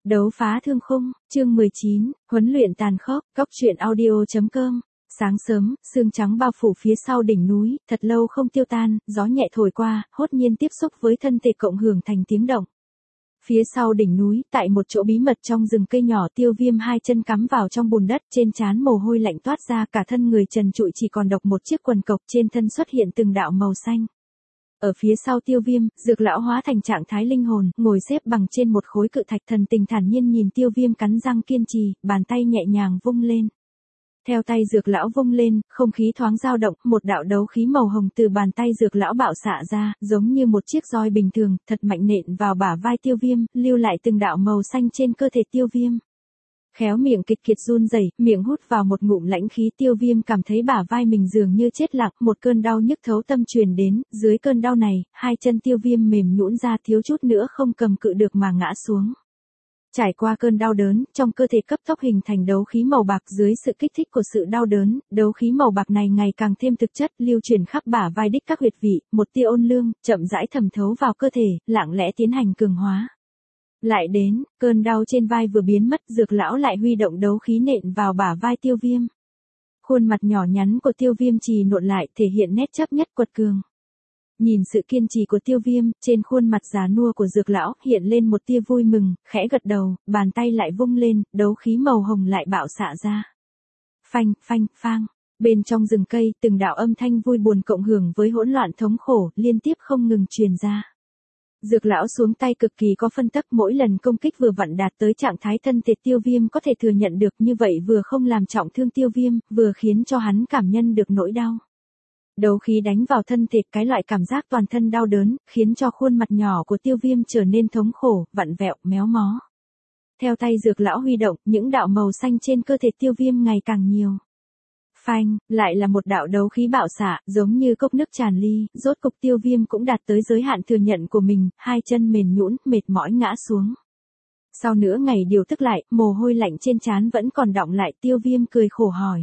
Đấu phá thương khung, chương 19, huấn luyện tàn khốc, góc truyện audio.com. Sáng sớm, sương trắng bao phủ phía sau đỉnh núi, thật lâu không tiêu tan, gió nhẹ thổi qua, hốt nhiên tiếp xúc với thân thể cộng hưởng thành tiếng động. Phía sau đỉnh núi, tại một chỗ bí mật trong rừng cây nhỏ, Tiêu Viêm hai chân cắm vào trong bùn đất, trên trán mồ hôi lạnh toát ra, cả thân người trần trụi chỉ còn độc một chiếc quần cộc, trên thân xuất hiện từng đạo màu xanh. Ở phía sau Tiêu Viêm, Dược lão hóa thành trạng thái linh hồn, ngồi xếp bằng trên một khối cự thạch, thần tình thản nhiên nhìn Tiêu Viêm, cắn răng kiên trì, bàn tay nhẹ nhàng vung lên. Theo tay Dược lão vung lên, không khí thoáng dao động, một đạo đấu khí màu hồng từ bàn tay Dược lão bạo xạ ra, giống như một chiếc roi bình thường, thật mạnh nện vào bả vai Tiêu Viêm, lưu lại từng đạo màu xanh trên cơ thể Tiêu Viêm. Khéo miệng kịch kiệt run rẩy, miệng hút vào một ngụm lãnh khí, Tiêu Viêm cảm thấy bả vai mình dường như chết lặng, một cơn đau nhức thấu tâm truyền đến, dưới cơn đau này, hai chân Tiêu Viêm mềm nhũn ra, thiếu chút nữa không cầm cự được mà ngã xuống. Trải qua cơn đau đớn, trong cơ thể cấp tốc hình thành đấu khí màu bạc, dưới sự kích thích của sự đau đớn, đấu khí màu bạc này ngày càng thêm thực chất, lưu truyền khắp bả vai đích các huyệt vị, một tia ôn lương, chậm rãi thẩm thấu vào cơ thể, lặng lẽ tiến hành cường hóa. Lại đến, cơn đau trên vai vừa biến mất, Dược lão lại huy động đấu khí nện vào bả vai Tiêu Viêm. Khuôn mặt nhỏ nhắn của Tiêu Viêm trì nộn lại, thể hiện nét chấp nhất quật cường. Nhìn sự kiên trì của Tiêu Viêm, trên khuôn mặt già nua của Dược lão hiện lên một tia vui mừng, khẽ gật đầu, bàn tay lại vung lên, đấu khí màu hồng lại bạo xạ ra. Phanh, phanh, phang. Bên trong rừng cây, từng đạo âm thanh vui buồn cộng hưởng với hỗn loạn thống khổ, liên tiếp không ngừng truyền ra. Dược lão xuống tay cực kỳ có phân tắc, mỗi lần công kích vừa vặn đạt tới trạng thái thân thể Tiêu Viêm có thể thừa nhận được, như vậy vừa không làm trọng thương Tiêu Viêm, vừa khiến cho hắn cảm nhận được nỗi đau. Đấu khí đánh vào thân thể, cái loại cảm giác toàn thân đau đớn, khiến cho khuôn mặt nhỏ của Tiêu Viêm trở nên thống khổ, vặn vẹo, méo mó. Theo tay Dược lão huy động, những đạo màu xanh trên cơ thể Tiêu Viêm ngày càng nhiều. Phanh, lại là một đạo đấu khí bạo xạ, giống như cốc nước tràn ly, rốt cục Tiêu Viêm cũng đạt tới giới hạn thừa nhận của mình, hai chân mềm nhũn, mệt mỏi ngã xuống. Sau nửa ngày điều tức lại, mồ hôi lạnh trên trán vẫn còn đọng lại, Tiêu Viêm cười khổ hỏi.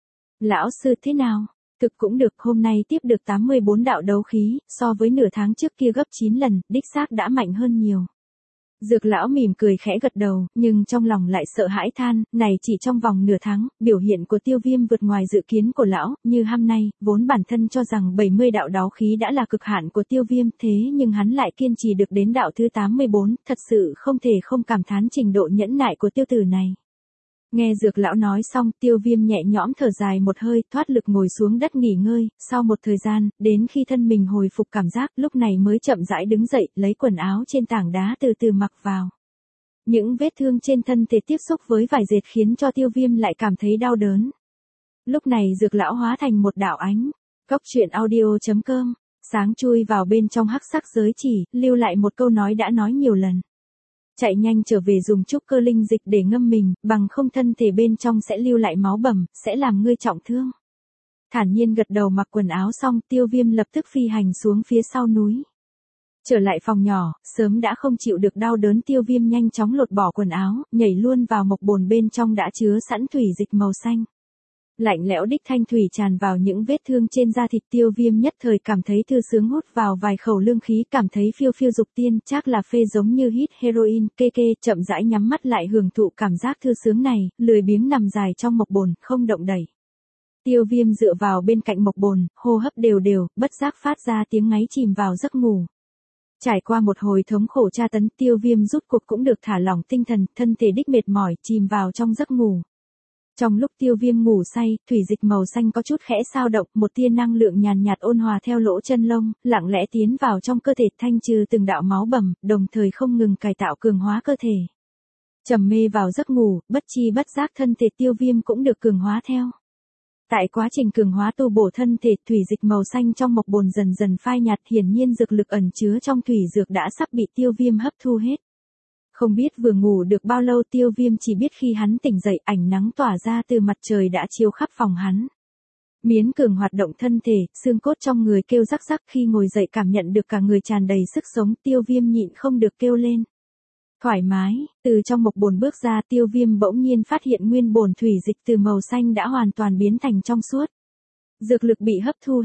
Lão sư thế nào? Thực cũng được, hôm nay tiếp được 84 đạo đấu khí, so với nửa tháng trước kia gấp 9 lần, đích xác đã mạnh hơn nhiều. Dược lão mỉm cười khẽ gật đầu, nhưng trong lòng lại sợ hãi than, này chỉ trong vòng nửa tháng, biểu hiện của Tiêu Viêm vượt ngoài dự kiến của lão, như hôm nay, vốn bản thân cho rằng 70 đạo đấu khí đã là cực hạn của Tiêu Viêm, thế nhưng hắn lại kiên trì được đến đạo thứ 84, thật sự không thể không cảm thán trình độ nhẫn nại của tiêu tử này. Nghe Dược lão nói xong, Tiêu Viêm nhẹ nhõm thở dài một hơi, thoát lực ngồi xuống đất nghỉ ngơi, sau một thời gian, đến khi thân mình hồi phục cảm giác, lúc này mới chậm rãi đứng dậy, lấy quần áo trên tảng đá từ từ mặc vào. Những vết thương trên thân thể tiếp xúc với vải dệt khiến cho Tiêu Viêm lại cảm thấy đau đớn. Lúc này Dược lão hóa thành một đạo ánh. Góc truyện audio.com. Sáng chui vào bên trong hắc sắc giới chỉ, lưu lại một câu nói đã nói nhiều lần. Chạy nhanh trở về dùng trúc cơ linh dịch để ngâm mình, bằng không thân thể bên trong sẽ lưu lại máu bầm, sẽ làm ngươi trọng thương. Thản nhiên gật đầu, mặc quần áo xong, Tiêu Viêm lập tức phi hành xuống phía sau núi. Trở lại phòng nhỏ, sớm đã không chịu được đau đớn, Tiêu Viêm nhanh chóng lột bỏ quần áo, nhảy luôn vào mộc bồn bên trong đã chứa sẵn thủy dịch màu xanh. Lạnh lẽo đích thanh thủy tràn vào những vết thương trên da thịt, Tiêu Viêm nhất thời cảm thấy thư sướng, hút vào vài khẩu lương khí, cảm thấy phiêu phiêu dục tiên, chắc là phê giống như hít heroin, kê kê, chậm rãi nhắm mắt lại hưởng thụ cảm giác thư sướng này, lười biếng nằm dài trong mộc bồn, không động đậy. Tiêu Viêm dựa vào bên cạnh mộc bồn, hô hấp đều đều, bất giác phát ra tiếng ngáy, chìm vào giấc ngủ. Trải qua một hồi thống khổ tra tấn, Tiêu Viêm rút cuộc cũng được thả lỏng tinh thần, thân thể đích mệt mỏi, chìm vào trong giấc ngủ. Trong lúc Tiêu Viêm ngủ say, thủy dịch màu xanh có chút khẽ dao động, một tia năng lượng nhàn nhạt ôn hòa theo lỗ chân lông, lặng lẽ tiến vào trong cơ thể, thanh trừ từng đạo máu bầm, đồng thời không ngừng cải tạo cường hóa cơ thể. Trầm mê vào giấc ngủ, bất chi bất giác thân thể Tiêu Viêm cũng được cường hóa theo. Tại quá trình cường hóa tu bổ thân thể, thủy dịch màu xanh trong mộc bồn dần dần phai nhạt, hiển nhiên dược lực ẩn chứa trong thủy dược đã sắp bị Tiêu Viêm hấp thu hết. Không biết vừa ngủ được bao lâu, Tiêu Viêm chỉ biết khi hắn tỉnh dậy, ánh nắng tỏa ra từ mặt trời đã chiếu khắp phòng hắn. Miễn cường hoạt động thân thể, xương cốt trong người kêu rắc rắc, khi ngồi dậy cảm nhận được cả người tràn đầy sức sống, Tiêu Viêm nhịn không được kêu lên. Thoải mái, từ trong mộc bồn bước ra, Tiêu Viêm bỗng nhiên phát hiện nguyên bồn thủy dịch từ màu xanh đã hoàn toàn biến thành trong suốt. Dược lực bị hấp thu hết.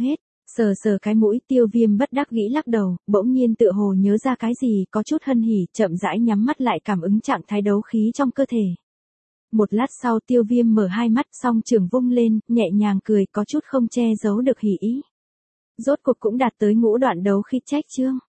Sờ sờ cái mũi, Tiêu Viêm bất đắc dĩ lắc đầu, bỗng nhiên tựa hồ nhớ ra cái gì, có chút hân hỉ, chậm rãi nhắm mắt lại cảm ứng trạng thái đấu khí trong cơ thể. Một lát sau Tiêu Viêm mở hai mắt, song trường vung lên, nhẹ nhàng cười, có chút không che giấu được hỉ ý. Rốt cuộc cũng đạt tới ngũ đoạn đấu khí trách chương.